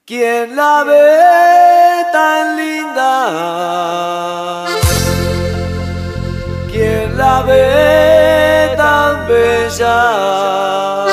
¿Quién la ve tan linda? ¿Quién la ve tan bella?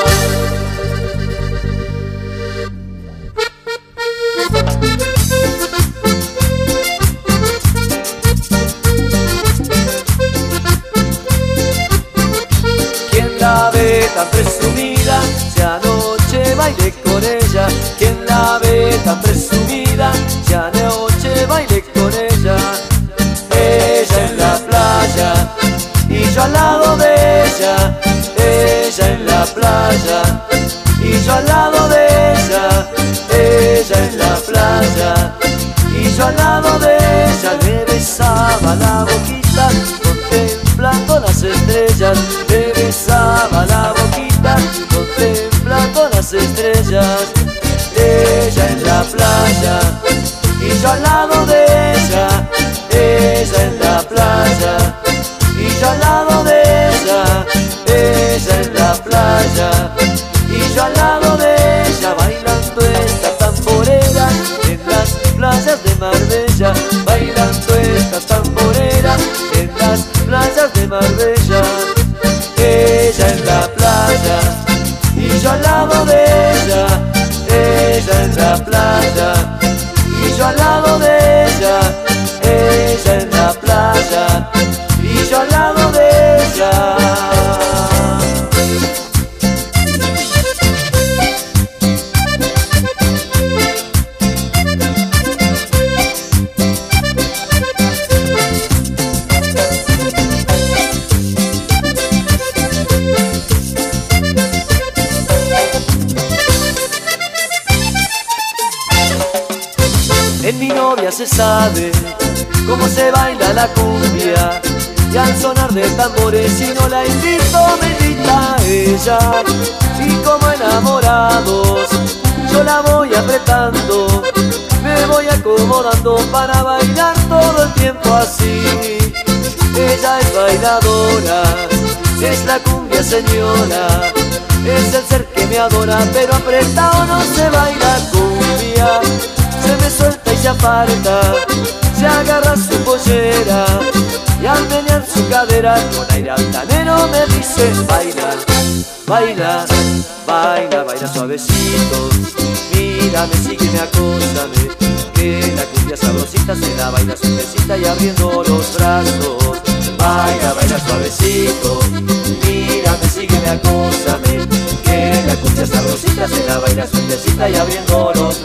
¿Quién la ve tan presumida? Si anoche bailé con ella. ¿Quién la ve tan presumida? Si anoche bailé con ella. Ella en la playa y yo al lado de ella. Ella en la playa y yo al lado de ella. Ella en la playa y yo al lado de ella. Le besaba la boquita contemplando las estrellas. Le besaba la boquita contemplando las estrellas. Ella en la playa y yo al lado de ella. Ella en la playa y yo al lado de ella. Ella en la playa y yo al lado de ella. Bailando esta tamborera en las playas de Marbella. Bailando esta tamborera en las playas de Marbella. Ella en la playa y yo al lado de ella. Ella en la playa y yo al lado de ella. Ella en la playa y yo al lado de ella. En mi novia se sabe cómo se baila la cumbia, y al sonar de tambores si no la invito me invita ella. Y como enamorados yo la voy apretando, me voy acomodando para bailar todo el tiempo así. Ella es bailadora, es la cumbia señora, es el ser que me adora, pero apretado no se baila cumbia. Se me suelta y se aparta, se agarra su pollera y al menear su cadera con aire altanero me dice: baila, baila, baila, baila suavecito. Mírame, sígueme, acósame, que la cumbia sabrosita se la baila suavecita y abriendo los brazos. Baila, baila suavecito. Mírame, sígueme, acósame, que la cumbia sabrosita se la baila suavecita y abriendo los brazos.